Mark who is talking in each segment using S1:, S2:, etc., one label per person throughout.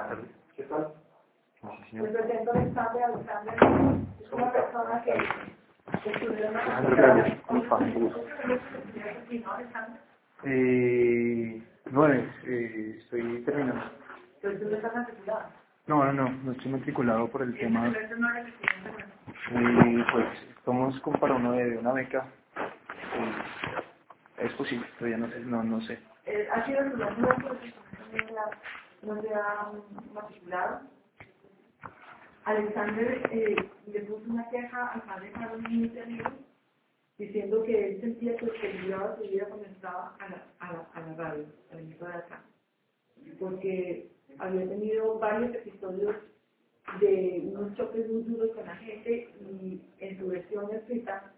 S1: ¿Qué tal?
S2: Sí, señor. Me presento Alexander. Es una persona que estudió en la
S1: Gracias. No, estoy terminando.
S2: Pero tú no estás matriculado.
S1: No estoy matriculado por el tema. Pues estamos como para uno de una beca. Es posible, todavía no sé.
S2: ¿Ha sido estudiante de no se ha matriculado? Alexander le puso una queja al padre Carlos Ministerio diciendo que él sentía que peligraba su vida cuando entraba a la radio, a la emisora de acá, porque había tenido varios episodios de unos choques muy duros con la gente y en su versión escrita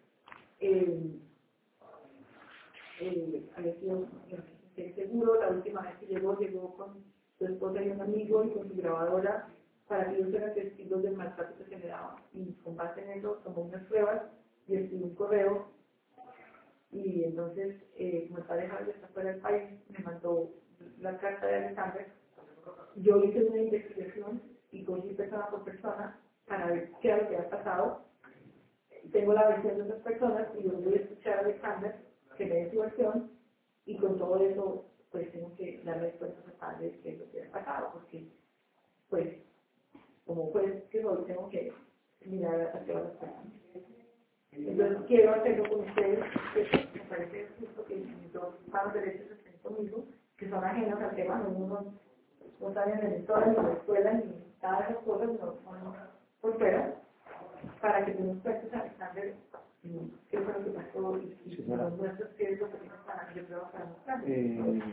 S2: había sido seguro. La última vez que llegó con su esposa y un amigo y con su grabadora para que ellos fueran testigos del maltrato que se le daba, y con base en eso tomó unas pruebas y escribió un correo. Y entonces, como el padre Javier está fuera del país, me mandó la carta de Alexander. Yo hice una investigación y cogí persona por persona para ver qué era lo que había pasado. Tengo la versión de esas personas y yo voy a escuchar a Alexander que me dé su versión, y con todo eso pues tengo que darle respuestas al padre de qué es lo que ha pasado, porque pues como juez que soy tengo que mirar hacia las personas. Entonces quiero hacerlo con ustedes, porque me parece justo que mis dos manos derechas estén conmigo, que son ajenos al tema, no saben en la historia, ni en la escuela, ni nada de esas cosas, no son por fuera, para que tú nos cuentes, Alexander, qué fue lo que pasó y nos muestres qué es lo que tienes para que yo pueda para mostrar.
S1: Sí,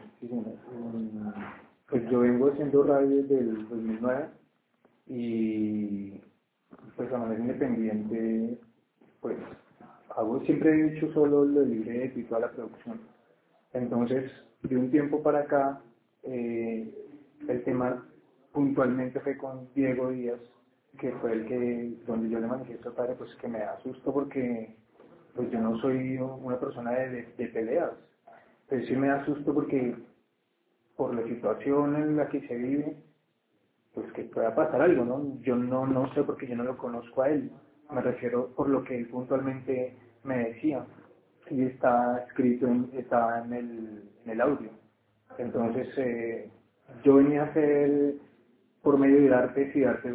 S1: pues yo vengo haciendo radio desde el 2009 y pues a manera independiente, pues siempre he hecho solo lo de libreto y toda la producción. Entonces, de un tiempo para acá, el tema puntualmente fue con Diego Díaz, que fue donde yo le manifiesto al padre, pues que me da susto porque pues yo no soy una persona de peleas. Pero sí me da susto porque por la situación en la que se vive, pues que pueda pasar algo, ¿no? Yo no sé porque yo no lo conozco a él. Me refiero por lo que él puntualmente me decía. Y está escrito, está en el audio. Entonces, yo venía a hacer por medio de Artes y Artes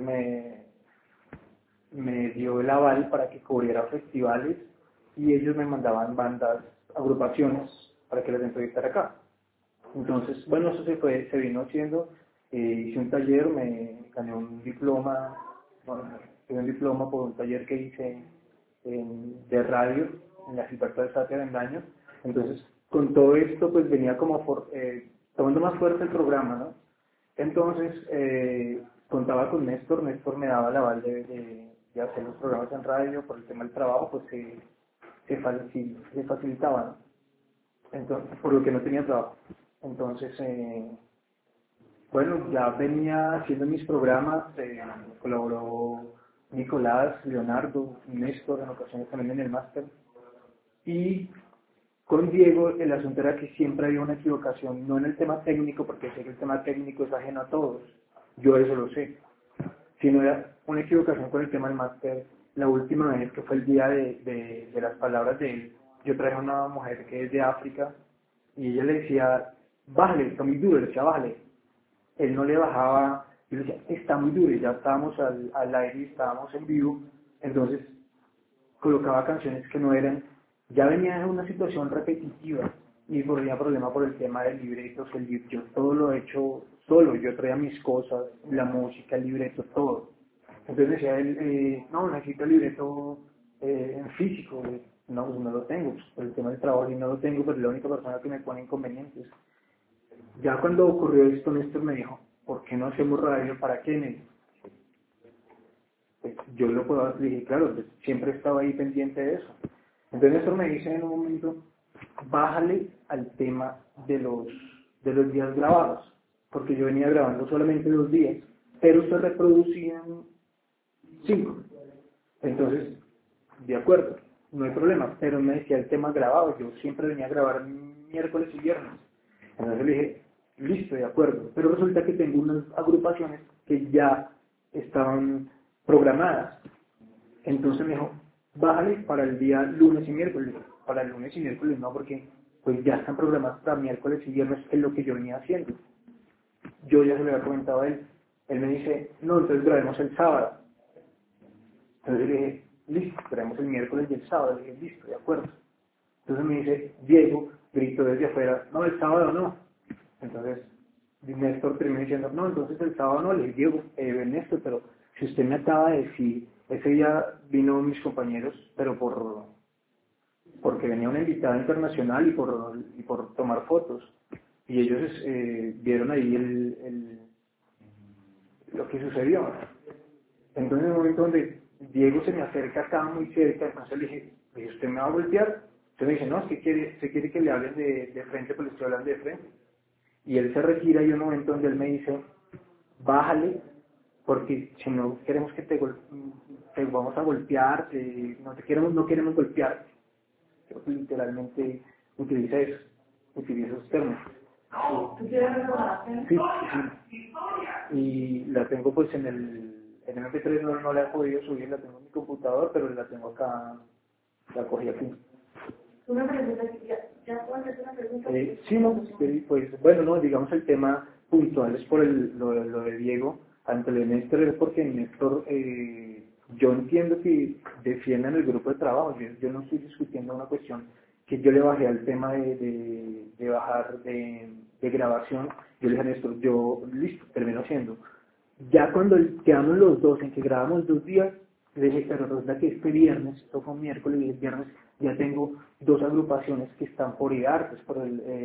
S1: me dio el aval para que cubriera festivales y ellos me mandaban bandas, agrupaciones para que las entrevistara acá. Entonces, bueno, eso se vino haciendo, hice un taller, me gané un diploma, bueno, tuve un diploma por un taller que hice de radio en la Gilberto de Sátira en Daño. Entonces, con todo esto, pues venía como tomando más fuerza el programa, ¿no? Entonces, contaba con Néstor me daba la aval de hacer los programas en radio, por el tema del trabajo, pues se facilitaba, ¿no? Entonces, por lo que no tenía trabajo. Entonces, bueno, ya venía haciendo mis programas, colaboró Nicolás, Leonardo, Néstor, en ocasiones también en el máster. Y con Diego el asunto era que siempre había una equivocación, no en el tema técnico, porque sé que el tema técnico es ajeno a todos, yo eso lo sé, sino era una equivocación con el tema del máster. La última vez que fue el día de las palabras de él, yo traje a una mujer que es de África y ella le decía, bájale, está muy duro, le decía, bájale. Él no le bajaba, yo le decía, está muy duro, y ya estábamos al aire y estábamos en vivo, entonces colocaba canciones que no eran, ya venía en una situación repetitiva y tenía problema por el tema del libreto, yo todo lo he hecho solo, yo traía mis cosas, la música, el libreto, todo. Entonces decía él, no, necesito el libreto en físico, no, pues no lo tengo, pues, por el tema del trabajo y no lo tengo, pero es la única persona que me pone inconvenientes. Ya cuando ocurrió esto, Néstor me dijo, ¿por qué no hacemos radio? ¿Para qué? Pues, yo lo puedo hacer, dije, claro, pues, siempre estaba ahí pendiente de eso. Entonces Néstor me dice en un momento, bájale al tema de los días grabados, porque yo venía grabando solamente 2 días, pero se reproducían 5. Entonces, de acuerdo, no hay problema, pero me decía el tema grabado, yo siempre venía a grabar miércoles y viernes. Entonces le dije, listo, de acuerdo. Pero resulta que tengo unas agrupaciones que ya estaban programadas. Entonces me dijo, bájale para el día lunes y miércoles. Para el lunes y miércoles no, porque pues ya están programadas para miércoles y viernes, que es lo que yo venía haciendo. Yo ya se lo había comentado a él. Él me dice, no, entonces grabemos el sábado. Entonces le dije, listo, grabemos el miércoles y el sábado. Le dije, listo, de acuerdo. Entonces me dice, Diego, gritó desde afuera, no, el sábado no. Entonces Néstor terminó diciendo, no, entonces el sábado no. Le dije, Diego, Néstor, pero si usted me acaba de decir, ese día vino mis compañeros, pero porque venía una invitada internacional y por tomar fotos. Y ellos vieron ahí lo que sucedió. Entonces en el momento donde Diego se me acerca, estaba muy cerca, entonces le dije, ¿usted me va a golpear? Entonces me dice, no, es que usted quiere que le hablen de frente, pues le estoy hablando de frente. Y él se retira y hay un momento donde él me dice, bájale, porque si no queremos que te vamos a golpear, no queremos golpear. Creo que literalmente utiliza esos términos.
S2: ¿Tú quieres recordar?
S1: Sí, sí. Y la tengo pues en el MP3 no la he podido subir, la tengo en mi computador, pero la tengo acá, la cogí aquí.
S2: Una pregunta, ya puedo hacer una pregunta.
S1: Sí, no, pues bueno, no, digamos el tema puntual es por lo de Diego ante el de Néstor, es porque Néstor, yo entiendo que defiendan el grupo de trabajo, yo no estoy discutiendo una cuestión que yo le bajé al tema de bajar de grabación, yo le dije a Néstor, yo listo, termino haciendo. Ya cuando quedamos los dos en que grabamos 2 días, le dije, pero resulta que este viernes, esto fue un miércoles y el viernes ya tengo 2 agrupaciones que están por IARTES, por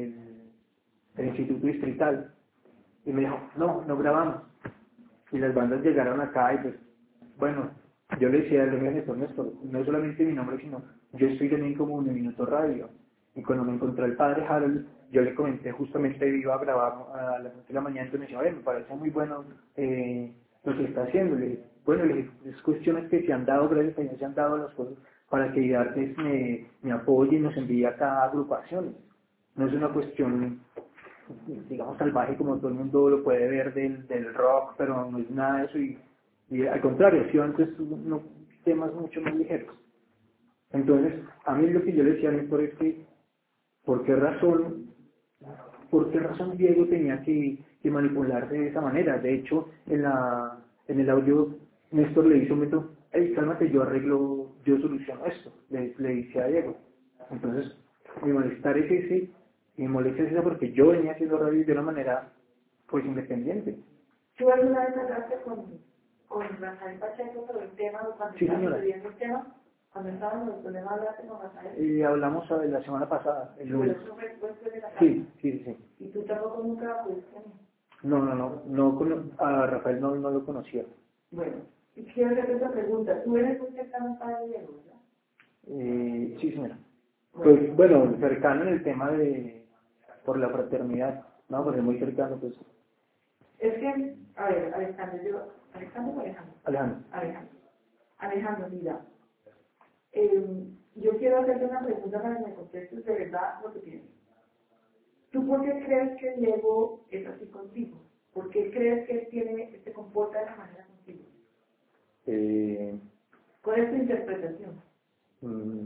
S1: el Instituto Distrital. Y me dijo, no, no grabamos. Y las bandas llegaron acá y pues, bueno, yo le decía a Néstor, no solamente mi nombre, sino yo estoy también como un Minuto Radio. Y cuando me encontró el padre Harold, yo le comenté justamente iba a grabar a las 8 de la mañana, entonces me decía, oye, me parece muy bueno lo que está haciendo. Le dije, bueno, le dije, es cuestiones que se han dado, gracias a Dios se han dado las cosas para que IARTES me apoye y nos envíe acá agrupaciones. No es una cuestión digamos, salvaje como todo el mundo lo puede ver del rock, pero no es nada de eso y al contrario, ha sido antes temas mucho más ligeros. Entonces, a mí lo que yo le decía a Néstor es que, ¿por qué razón, por qué razón Diego tenía que manipularse de esa manera? De hecho, en el audio, Néstor le hizo un momento, hey, cálmate, yo soluciono esto, le dice a Diego. Entonces, mi malestar es ese, y mi molestia es esa porque yo venía haciendo radio de una manera, pues, independiente.
S2: ¿Tú alguna vez hablaste con Rafael Pacheco sobre el tema, cuando
S1: Sí,
S2: estaba
S1: señora.
S2: sucediendo el tema? Cuando estaban los problemas, hablaste con Rafael.
S1: Hablamos la semana pasada, el
S2: Pero
S1: lunes.
S2: eso fue después de la tarde.
S1: Sí, sí, sí.
S2: Y tú tampoco nunca pudiste.
S1: A Rafael no lo conocía.
S2: Bueno, y quiero hacerte otra pregunta. Tú eres muy cercano al padre Diego, ¿verdad?
S1: Sí, señora.
S2: Bueno,
S1: Pues, bueno, cercano en el tema por la fraternidad, ¿no? Porque muy cercano, pues,
S2: es que, a ver, Alejandro o Alejandro.
S1: Alejandro.
S2: Alejandro, mira, yo quiero hacerte una pregunta para que me contestes de verdad lo que tienes. ¿Tú por qué crees que Diego es así contigo? ¿Por qué crees que se comporta de esa manera contigo?
S1: Eh,
S2: ¿Cuál es tu interpretación?
S1: mm,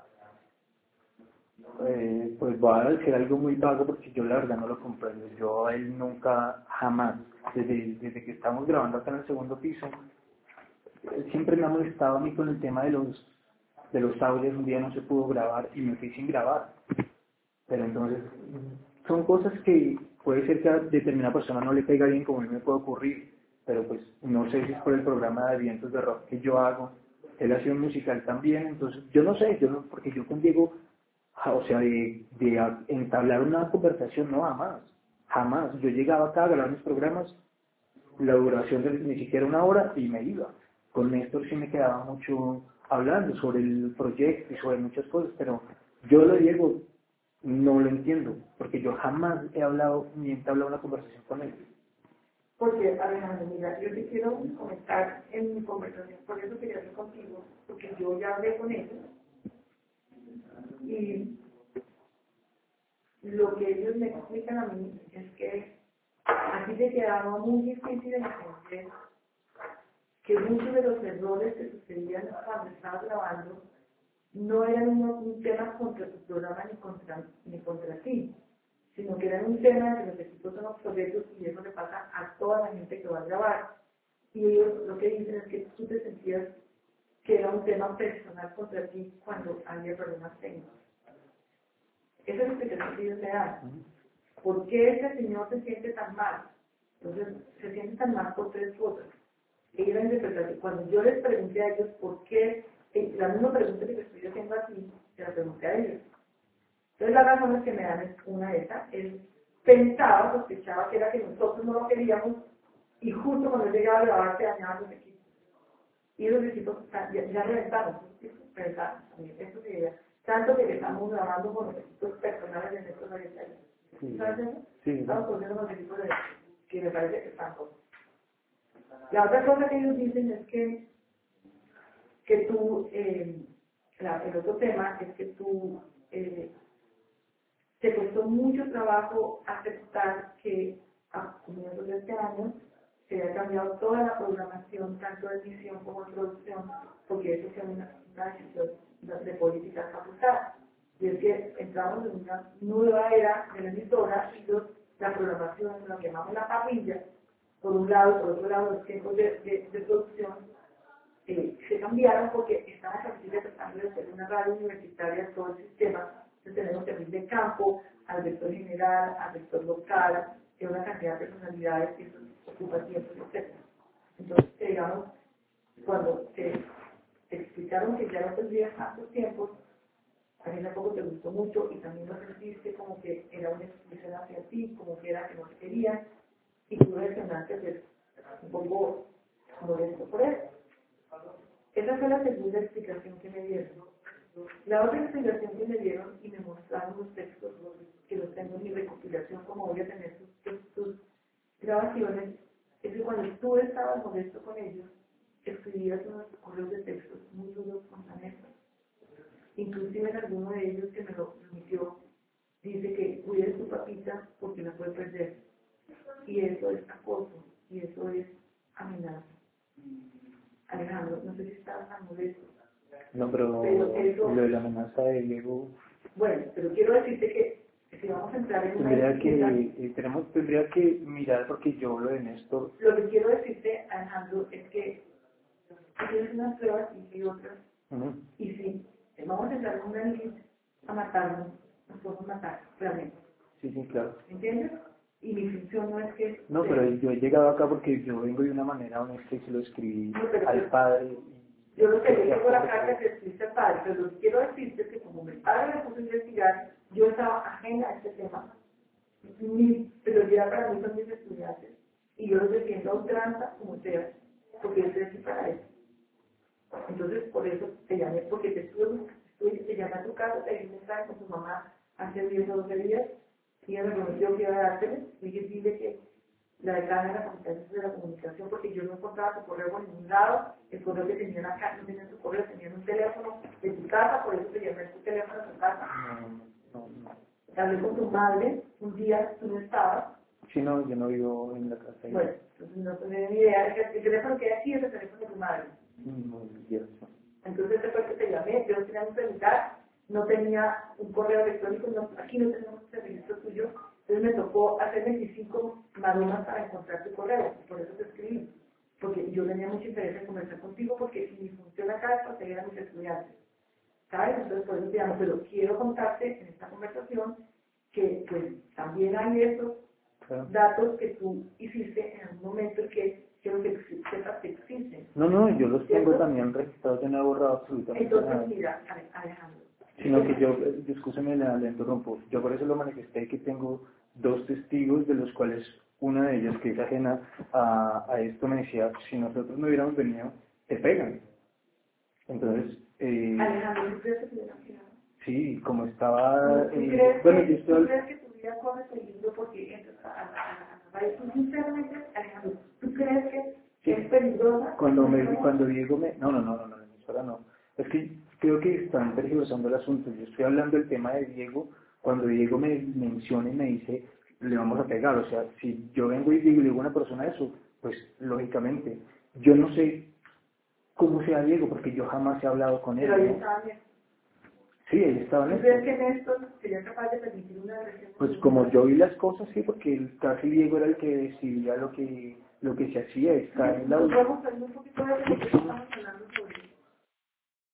S1: pues voy a decir algo muy vago porque yo la verdad no lo comprendo. Yo a él nunca, jamás, desde que estamos grabando acá en el segundo piso, él siempre me ha molestado a mí con el tema de los audios. Un día no se pudo grabar y me fui sin grabar. Pero entonces, son cosas que puede ser que a determinada persona no le caiga bien, como a mí me puede ocurrir, pero pues no sé si es por el programa de eventos de rock que yo hago. Él ha sido un musical también, entonces yo no sé, porque yo con Diego, o sea, de entablar una conversación, no, jamás, jamás. Yo llegaba acá a grabar mis programas, la duración de ni siquiera 1 hora y me iba. Con Néstor sí me quedaba mucho hablando sobre el proyecto y sobre muchas cosas, pero yo lo Diego no lo entiendo, porque yo jamás he hablado ni he entablado una conversación con él.
S2: Porque, Alejandro, mira, yo te quiero comentar en mi conversación, por eso quería hablar contigo, porque yo ya hablé con ellos y lo que ellos me explican a mí es que Así te quedaba muy difícil entender que muchos de los errores que sucedían cuando estabas grabando no eran un tema contra tu programa ni contra ti, sino que eran un tema de que los equipos son obsoletos y eso le pasa a toda la gente que va a grabar. Y ellos lo que dicen es que tú te sentías que era un tema personal contra ti cuando había problemas técnicos. Esa es la explicación que ellos le dan. ¿Por qué ese señor se siente tan mal? Entonces, se siente tan mal por tres cosas. Ellos la interpretación. Cuando yo les pregunté a ellos por qué, la misma pregunta que te estoy haciendo aquí, se la pregunté a ellos. Entonces, las razones que me dan es una de esas. Él pensaba, sospechaba que era que nosotros no lo queríamos y justo cuando él llegaba a grabar se dañaban los equipos. Y los equipos ya reventaron, reventaron. Eso sería. Tanto que estamos grabando con los equipos personales de nuestros orientales. ¿Sabes eso?
S1: Sí.
S2: Estamos poniendo los equipos que me parece que están todos. La otra cosa que ellos dicen es que tú, el otro tema es que tú te costó mucho trabajo aceptar que a comienzos de este año se había cambiado toda la programación, tanto de edición como de producción, porque eso fue una decisión de política facultad. Y es que entramos en una nueva era de la emisora y la programación, lo que llamamos la parrilla, por un lado, y por otro lado, los tiempos de producción se cambiaron porque estamos aquí tratando de hacer una radio universitaria, todo el sistema. Entonces tenemos perfil de campo, al vector general, al vector local, una cantidad de personalidades que eso ocupa tiempo, etc. Entonces, digamos, cuando te explicaron que ya no tendrías tantos tiempos, a mí tampoco te gustó mucho y también lo sentiste como que era una expresión hacia ti, como que era que no te querían, y tú reaccionaste pues, un poco molesto por eso. Esa fue la segunda explicación que me dieron. La otra explicación que me dieron y me mostraron los textos, que los tengo en mi recopilación, como voy a tener tus grabaciones, es que cuando tú estabas molesto con ellos, escribías unos correos de textos muy duros con la mesa. Inclusive en alguno de ellos que me lo remitió, dice que cuides tu papita porque la puedes perder. Y eso es acoso, y eso es amenaza. Alejandro, no sé si estabas tan molesto.
S1: No, pero
S2: eso,
S1: lo de la amenaza de Diego...
S2: Bueno, pero quiero decirte que si vamos a entrar en una
S1: tendría que mirar porque yo lo de Néstor...
S2: Lo que quiero decirte, Alejandro, es que tienes unas pruebas y otras, y si vamos a entrar en una lista a matarnos, nos podemos matar, realmente.
S1: Sí, claro.
S2: ¿Entiendes? Y mi función no es que...
S1: No, pero yo he llegado acá porque yo vengo de una manera honesta y se lo escribí al padre.
S2: Yo lo sé, yo tengo la carta que escribiste al padre, pero lo que quiero decirte es que como mi padre me puso a investigar, yo estaba ajena a este tema. Mi prioridad para mí son mis estudiantes. Y yo los defiendo a ultranza como sea, porque yo estoy aquí para eso. Entonces, por eso te llamé, porque te llamé a tu casa, te di un mensaje con tu mamá hace 10 o 12 días, y ella me prometió que iba a dártelo, y dile que la decana de la Facultad de la Comunicación, porque yo no encontraba tu correo por ningún lado, el correo que tenían acá no tenían tu correo, tenían un teléfono de tu casa, por eso te llamé tu teléfono de tu casa. No. Hablé con tu madre, un día tú no estabas.
S1: Sí, no, yo no vivo en la casa.
S2: Bueno, entonces no tenía ni idea, el teléfono que hay aquí es el teléfono de tu madre. Entonces después que te llamé, yo no tenía un celular, no tenía un correo electrónico, aquí no tenemos el registro tuyo, entonces me tocó hacer 25 maromas para encontrar tu correo, por eso te escribí, porque yo tenía mucho interés en conversar contigo, porque mi función acá es proteger a mis estudiantes, ¿sabes? Entonces por eso te llamo, pero quiero contarte en esta conversación que pues también hay esos datos que tú hiciste en algún momento que quiero que sepas que existen.
S1: No, yo los tengo también registrados, yo no he borrado absolutamente nada.
S2: Entonces, mira, Alejandro.
S1: Sino que yo, discúlpeme, le interrumpo, yo por eso lo manifesté que tengo dos testigos, de los cuales una de ellas, que es ajena a esto, me decía, si nosotros no hubiéramos venido, te pegan. Entonces,
S2: Alejandro, ¿tú crees que te hubieran pegado?
S1: Sí, como estaba...
S2: ¿Tú crees
S1: bueno,
S2: que tu vida corre peligro porque entras a la radio? ¿Tú sinceramente, Alejandro, tú crees que es peligrosa?
S1: Cuando Diego me... No, ahora no. Es que creo que están tergiversando el asunto. Yo estoy hablando del tema de Diego, cuando Diego me menciona y me dice, le vamos a pegar. O sea, si yo vengo y digo a una persona eso, pues lógicamente, yo no sé cómo sea Diego, porque yo jamás he hablado con él,
S2: Pero ahí
S1: ¿no?
S2: estaba bien.
S1: Sí, él estaba
S2: ¿Tú
S1: en
S2: crees
S1: esto.
S2: que Néstor sería capaz de permitir una agresión?
S1: Pues como yo vi las cosas, sí, porque casi Diego era el que decidía lo que se hacía, está en la...
S2: Nos vamos a ir un poquito de lo que estamos hablando sobre